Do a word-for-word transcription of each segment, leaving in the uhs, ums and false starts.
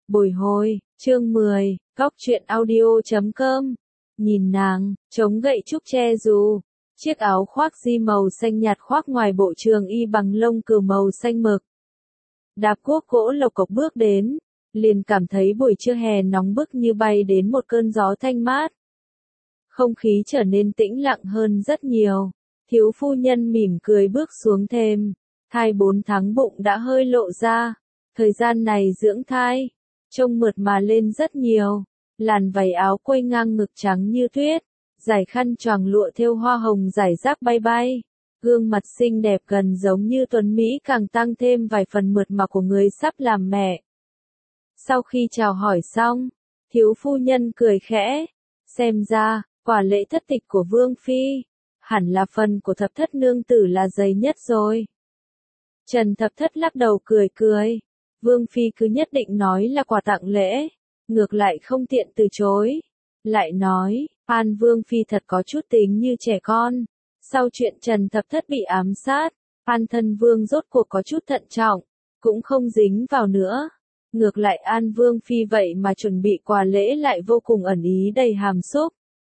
Bồi hồi, chương mười, góc truyện audio chấm com. Nhìn nàng, chống gậy trúc che dù, chiếc áo khoác di màu xanh nhạt khoác ngoài bộ trường y bằng lông cừu màu xanh mực. Đạp cuốc gỗ lộc cộc bước đến, liền cảm thấy buổi trưa hè nóng bức như bay đến một cơn gió thanh mát. Không khí trở nên tĩnh lặng hơn rất nhiều, thiếu phu nhân mỉm cười bước xuống thềm, thai bốn tháng bụng đã hơi lộ ra, thời gian này dưỡng thai, trông mượt mà lên rất nhiều, làn váy áo quây ngang ngực trắng như tuyết, dải khăn choàng lụa thêu hoa hồng rải rác bay bay, gương mặt xinh đẹp gần giống như tuấn Mỹ càng tăng thêm vài phần mượt mà của người sắp làm mẹ. Sau khi chào hỏi xong, thiếu phu nhân cười khẽ, xem ra, quả lễ thất tịch của Vương Phi, hẳn là phần của thập thất nương tử là dày nhất rồi. Trần thập thất lắc đầu cười cười, Vương Phi cứ nhất định nói là quà tặng lễ, ngược lại không tiện từ chối. Lại nói, An Vương Phi thật có chút tính như trẻ con, sau chuyện Trần thập thất bị ám sát, An thân Vương rốt cuộc có chút thận trọng, cũng không dính vào nữa. Ngược lại An Vương Phi vậy mà chuẩn bị quà lễ lại vô cùng ẩn ý đầy hàm xúc.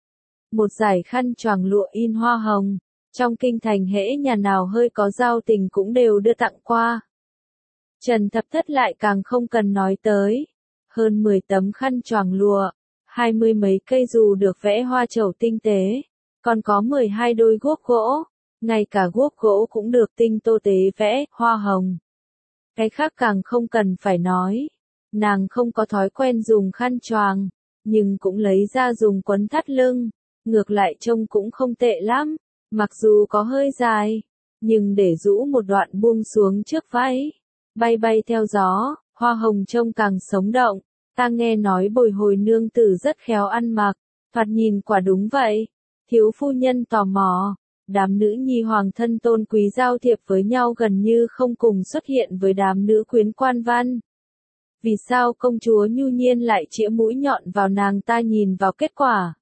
Một dải khăn choàng lụa in hoa hồng, trong kinh thành hễ nhà nào hơi có giao tình cũng đều đưa tặng qua. Trần thập thất lại càng không cần nói tới. Hơn mười tấm khăn choàng lụa, hai mươi mấy cây dù được vẽ hoa trầu tinh tế, còn có mười hai đôi guốc gỗ, ngay cả guốc gỗ cũng được tinh tô tế vẽ hoa hồng. Cái khác càng không cần phải nói, nàng không có thói quen dùng khăn choàng, nhưng cũng lấy ra dùng quấn thắt lưng, ngược lại trông cũng không tệ lắm, mặc dù có hơi dài, nhưng để rũ một đoạn buông xuống trước váy, bay bay theo gió, hoa hồng trông càng sống động. Ta nghe nói Bồi Hồi nương tử rất khéo ăn mặc, thoạt nhìn quả đúng vậy. Thiếu phu nhân tò mò, đám nữ nhi hoàng thân tôn quý giao thiệp với nhau gần như không cùng xuất hiện với đám nữ quyến quan văn. Vì sao công chúa nhu nhiên lại chĩa mũi nhọn vào nàng ta nhìn vào kết quả?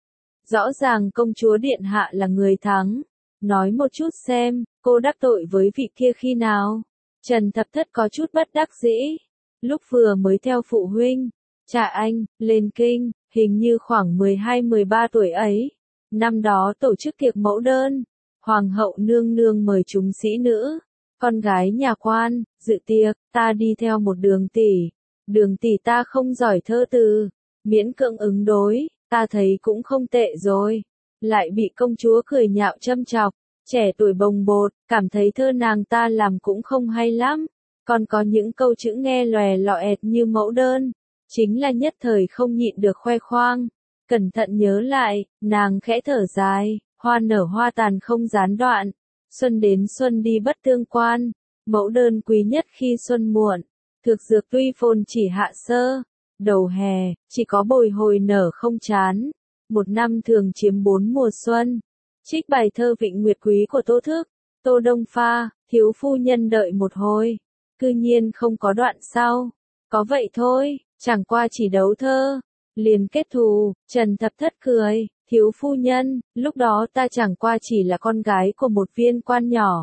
Rõ ràng công chúa điện hạ là người thắng. Nói một chút xem, cô đắc tội với vị kia khi nào? Trần thập thất có chút bất đắc dĩ. Lúc vừa mới theo phụ huynh, cha anh, lên kinh, hình như khoảng mười hai mười ba tuổi ấy. Năm đó tổ chức tiệc mẫu đơn, hoàng hậu nương nương mời chúng sĩ nữ, con gái nhà quan, dự tiệc, ta đi theo một đường tỷ. Đường tỷ ta không giỏi thơ từ, miễn cưỡng ứng đối, ta thấy cũng không tệ rồi. Lại bị công chúa cười nhạo châm chọc, trẻ tuổi bồng bột, cảm thấy thơ nàng ta làm cũng không hay lắm. Còn có những câu chữ nghe lòe loẹt như mẫu đơn, chính là nhất thời không nhịn được khoe khoang. Cẩn thận nhớ lại, nàng khẽ thở dài, hoa nở hoa tàn không gián đoạn, xuân đến xuân đi bất tương quan, mẫu đơn quý nhất khi xuân muộn, thực dược tuy phồn chỉ hạ sơ, đầu hè, chỉ có Bồi Hồi nở không chán, một năm thường chiếm bốn mùa xuân. Trích bài thơ Vịnh Nguyệt Quý của Tô Thức, Tô Đông pha, thiếu phu nhân đợi một hồi. Cư nhiên không có đoạn sau. Có vậy thôi, chẳng qua chỉ đấu thơ. Liền kết thù, Trần thập thất cười, thiếu phu nhân, lúc đó ta chẳng qua chỉ là con gái của một viên quan nhỏ.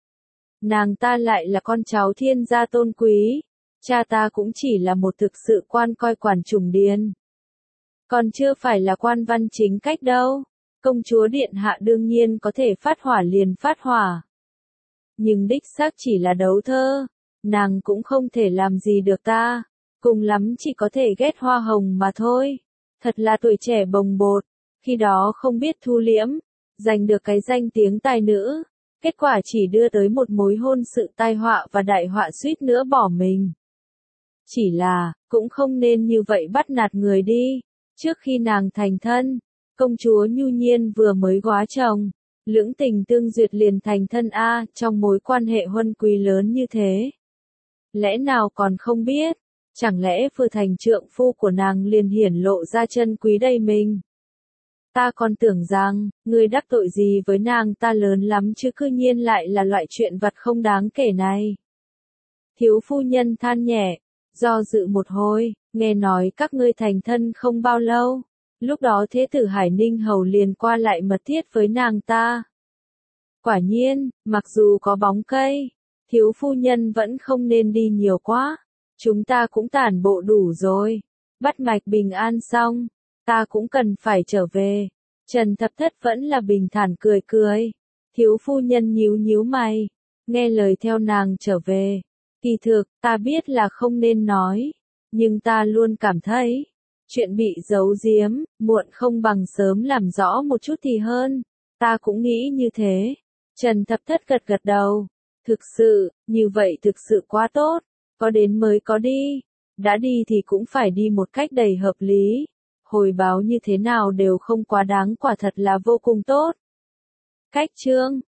Nàng ta lại là con cháu thiên gia tôn quý. Cha ta cũng chỉ là một thực sự quan coi quản trùng điền. Còn chưa phải là quan văn chính cách đâu. Công chúa điện hạ đương nhiên có thể phát hỏa liền phát hỏa. Nhưng đích xác chỉ là đấu thơ. Nàng cũng không thể làm gì được ta, cùng lắm chỉ có thể ghét hoa hồng mà thôi. Thật là tuổi trẻ bồng bột, khi đó không biết thu liễm, giành được cái danh tiếng tài nữ, kết quả chỉ đưa tới một mối hôn sự tai họa và đại họa suýt nữa bỏ mình. Chỉ là, cũng không nên như vậy bắt nạt người đi. Trước khi nàng thành thân, công chúa nhu nhiên vừa mới góa chồng, lưỡng tình tương duyệt liền thành thân a, trong mối quan hệ huân quý lớn như thế. Lẽ nào còn không biết, chẳng lẽ vừa thành trượng phu của nàng liền hiển lộ ra chân quý đầy mình. Ta còn tưởng rằng, người đắc tội gì với nàng ta lớn lắm chứ cư nhiên lại là loại chuyện vặt không đáng kể này. Thiếu phu nhân than nhẹ, do dự một hồi, nghe nói các ngươi thành thân không bao lâu. Lúc đó thế tử Hải Ninh Hầu liền qua lại mật thiết với nàng ta. Quả nhiên, mặc dù có bóng cây, thiếu phu nhân vẫn không nên đi nhiều quá. Chúng ta cũng tản bộ đủ rồi. Bắt mạch bình an xong, ta cũng cần phải trở về. Trần Thập Thất vẫn là bình thản cười cười. Thiếu phu nhân nhíu nhíu mày, nghe lời theo nàng trở về. Kỳ thực, ta biết là không nên nói, nhưng ta luôn cảm thấy, chuyện bị giấu giếm, muộn không bằng sớm làm rõ một chút thì hơn. Ta cũng nghĩ như thế. Trần Thập Thất gật gật đầu. Thực sự, như vậy thực sự quá tốt. Có đến mới có đi. Đã đi thì cũng phải đi một cách đầy hợp lý. Hồi báo như thế nào đều không quá đáng, quả thật là vô cùng tốt. Cách chương